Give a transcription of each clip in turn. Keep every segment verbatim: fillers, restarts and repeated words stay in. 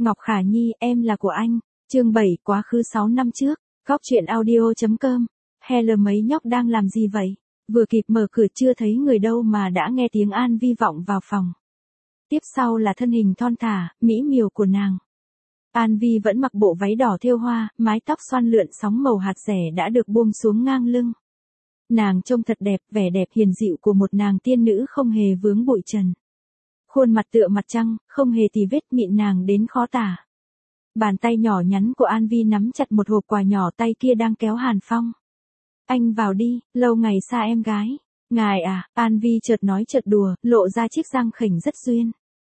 Ngọc Khả Nhi, em là của anh. Chương bảy, quá khứ sáu năm trước. Góc truyện audio.com. Hello, mấy nhóc đang làm gì vậy? Vừa kịp mở cửa chưa thấy người đâu mà đã nghe tiếng An Vi vọng vào phòng. Tiếp sau là thân hình thon thả, mỹ miều của nàng. An Vi vẫn mặc bộ váy đỏ thêu hoa, mái tóc xoăn lượn sóng màu hạt rẻ đã được buông xuống ngang lưng. Nàng trông thật đẹp, vẻ đẹp hiền dịu của một nàng tiên nữ không hề vướng bụi trần. Khuôn mặt tựa mặt trăng, không hề tì vết, mịn nàng đến khó tả. Bàn tay nhỏ nhắn của An Vi nắm chặt một hộp quà nhỏ, tay kia đang kéo Hàn Phong. Anh vào đi, lâu ngày xa em gái. Ngài à, An Vi chợt nói chợt đùa, lộ ra chiếc răng khểnh rất duyên.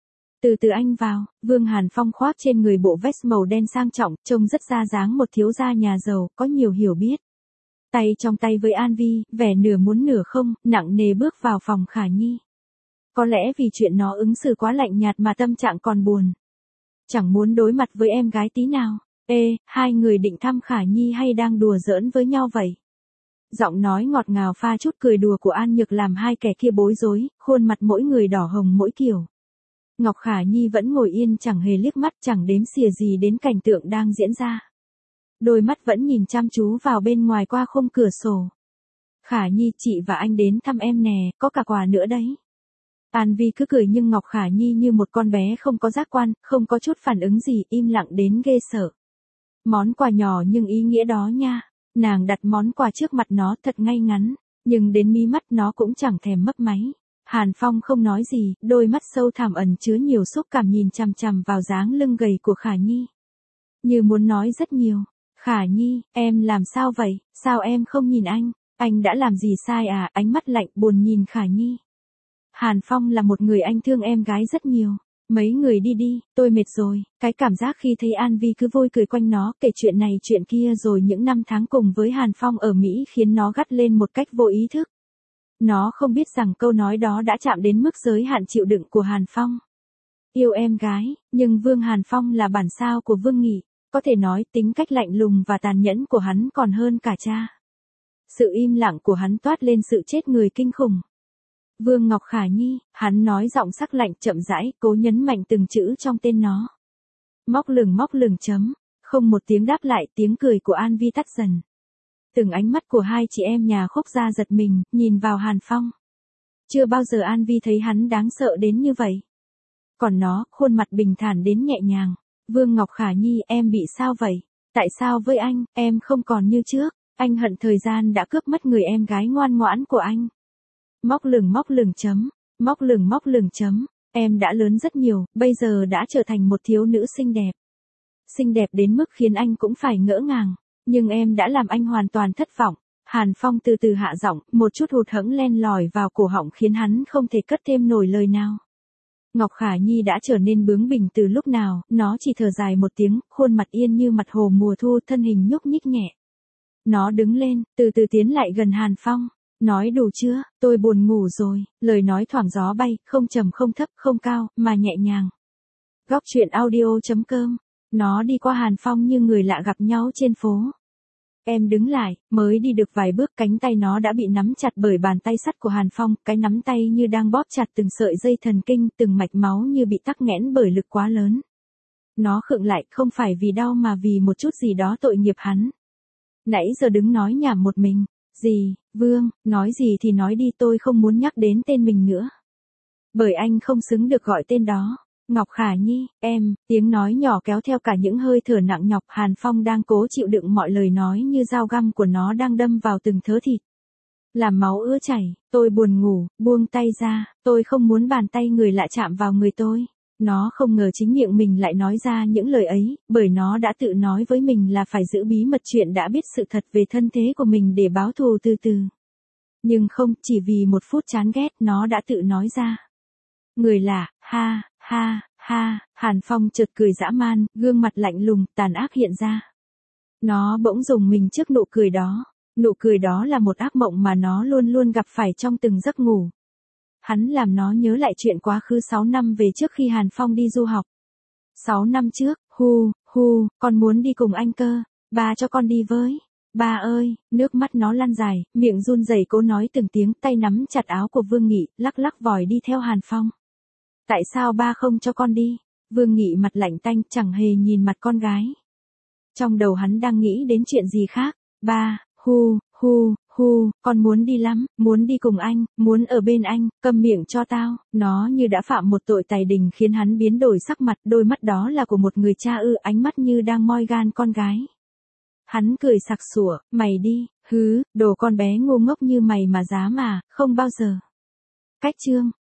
Từ từ anh vào. Vương Hàn Phong khoác trên người bộ vest màu đen sang trọng, trông rất ra dáng một thiếu gia nhà giàu, có nhiều hiểu biết. Tay trong tay với An Vi, vẻ nửa muốn nửa không, nặng nề bước vào phòng Khả Nhi. Có lẽ vì chuyện nó ứng xử quá lạnh nhạt mà tâm trạng còn buồn. Chẳng muốn đối mặt với em gái tí nào. Ê, hai người định thăm Khả Nhi hay đang đùa giỡn với nhau vậy? Giọng nói ngọt ngào pha chút cười đùa của An Nhược làm hai kẻ kia bối rối, khuôn mặt mỗi người đỏ hồng mỗi kiểu. Ngọc Khả Nhi vẫn ngồi yên chẳng hề liếc mắt, chẳng đếm xỉa gì đến cảnh tượng đang diễn ra. Đôi mắt vẫn nhìn chăm chú vào bên ngoài qua khung cửa sổ. Khả Nhi, chị và anh đến thăm em nè, có cả quà nữa đấy. An Vi cứ cười nhưng Ngọc Khả Nhi như một con bé không có giác quan, không có chút phản ứng gì, im lặng đến ghê sợ. Món quà nhỏ nhưng ý nghĩa đó nha. Nàng đặt món quà trước mặt nó thật ngay ngắn, nhưng đến mí mắt nó cũng chẳng thèm mấp máy. Hàn Phong không nói gì, đôi mắt sâu thẳm ẩn chứa nhiều xúc cảm nhìn chằm chằm vào dáng lưng gầy của Khả Nhi. Như muốn nói rất nhiều. Khả Nhi, em làm sao vậy, sao em không nhìn anh, anh đã làm gì sai à? Ánh mắt lạnh buồn nhìn Khả Nhi. Hàn Phong là một người anh thương em gái rất nhiều. Mấy người đi đi, tôi mệt rồi. Cái cảm giác khi thấy An Vi cứ vui cười quanh nó, kể chuyện này chuyện kia rồi những năm tháng cùng với Hàn Phong ở Mỹ khiến nó gắt lên một cách vô ý thức. Nó không biết rằng câu nói đó đã chạm đến mức giới hạn chịu đựng của Hàn Phong. Yêu em gái, nhưng Vương Hàn Phong là bản sao của Vương Nghị. Có thể nói tính cách lạnh lùng và tàn nhẫn của hắn còn hơn cả cha. Sự im lặng của hắn toát lên sự chết người kinh khủng. Vương Ngọc Khả Nhi, hắn nói giọng sắc lạnh chậm rãi, cố nhấn mạnh từng chữ trong tên nó. Móc lửng móc lửng chấm, không một tiếng đáp lại, tiếng cười của An Vi tắt dần. Từng ánh mắt của hai chị em nhà Khúc gia giật mình, nhìn vào Hàn Phong. Chưa bao giờ An Vi thấy hắn đáng sợ đến như vậy. Còn nó, khuôn mặt bình thản đến nhẹ nhàng. Vương Ngọc Khả Nhi, em bị sao vậy? Tại sao với anh, em không còn như trước? Anh hận thời gian đã cướp mất người em gái ngoan ngoãn của anh. Móc lửng móc lửng chấm, móc lửng móc lửng chấm, em đã lớn rất nhiều, bây giờ đã trở thành một thiếu nữ xinh đẹp. Xinh đẹp đến mức khiến anh cũng phải ngỡ ngàng, nhưng em đã làm anh hoàn toàn thất vọng. Hàn Phong từ từ hạ giọng, một chút hụt hẫng len lỏi vào cổ họng khiến hắn không thể cất thêm nổi lời nào. Ngọc Khả Nhi đã trở nên bướng bỉnh từ lúc nào, nó chỉ thở dài một tiếng, khuôn mặt yên như mặt hồ mùa thu, thân hình nhúc nhích nhẹ. Nó đứng lên, từ từ tiến lại gần Hàn Phong. Nói đủ chưa, tôi buồn ngủ rồi, lời nói thoảng gió bay, không trầm không thấp, không cao, mà nhẹ nhàng. Góc truyện audio.com. Nó đi qua Hàn Phong như người lạ gặp nhau trên phố. Em đứng lại, mới đi được vài bước cánh tay nó đã bị nắm chặt bởi bàn tay sắt của Hàn Phong, cái nắm tay như đang bóp chặt từng sợi dây thần kinh, từng mạch máu như bị tắc nghẽn bởi lực quá lớn. Nó khựng lại, không phải vì đau mà vì một chút gì đó tội nghiệp hắn. Nãy giờ đứng nói nhảm một mình. Gì, Vương, nói gì thì nói đi, tôi không muốn nhắc đến tên mình nữa. Bởi anh không xứng được gọi tên đó. Ngọc Khả Nhi, em, tiếng nói nhỏ kéo theo cả những hơi thở nặng nhọc. Hàn Phong đang cố chịu đựng mọi lời nói như dao găm của nó đang đâm vào từng thớ thịt. Làm máu ứa chảy, tôi buồn ngủ, buông tay ra, tôi không muốn bàn tay người lạ chạm vào người tôi. Nó không ngờ chính miệng mình lại nói ra những lời ấy, bởi nó đã tự nói với mình là phải giữ bí mật chuyện đã biết sự thật về thân thế của mình để báo thù từ từ. Nhưng không, chỉ vì một phút chán ghét nó đã tự nói ra. Người lạ, ha, ha, ha, Hàn Phong chợt cười dã man, gương mặt lạnh lùng, tàn ác hiện ra. Nó bỗng rùng mình trước nụ cười đó. Nụ cười đó là một ác mộng mà nó luôn luôn gặp phải trong từng giấc ngủ. Hắn làm nó nhớ lại chuyện quá khứ sáu năm về trước khi Hàn Phong đi du học. sáu năm trước, hu, hu, con muốn đi cùng anh cơ, ba cho con đi với. Ba ơi, nước mắt nó lăn dài, miệng run rẩy cố nói từng tiếng, tay nắm chặt áo của Vương Nghị, lắc lắc vòi đi theo Hàn Phong. Tại sao ba không cho con đi? Vương Nghị mặt lạnh tanh chẳng hề nhìn mặt con gái. Trong đầu hắn đang nghĩ đến chuyện gì khác. Ba, hu, hu, hu, con muốn đi lắm, muốn đi cùng anh, muốn ở bên anh, câm miệng cho tao. Nó như đã phạm một tội tày đình khiến hắn biến đổi sắc mặt, đôi mắt đó là của một người cha ư, ánh mắt như đang moi gan con gái. Hắn cười sặc sủa, mày đi, hứ, đồ con bé ngu ngốc như mày mà dám mà, không bao giờ. Cách chương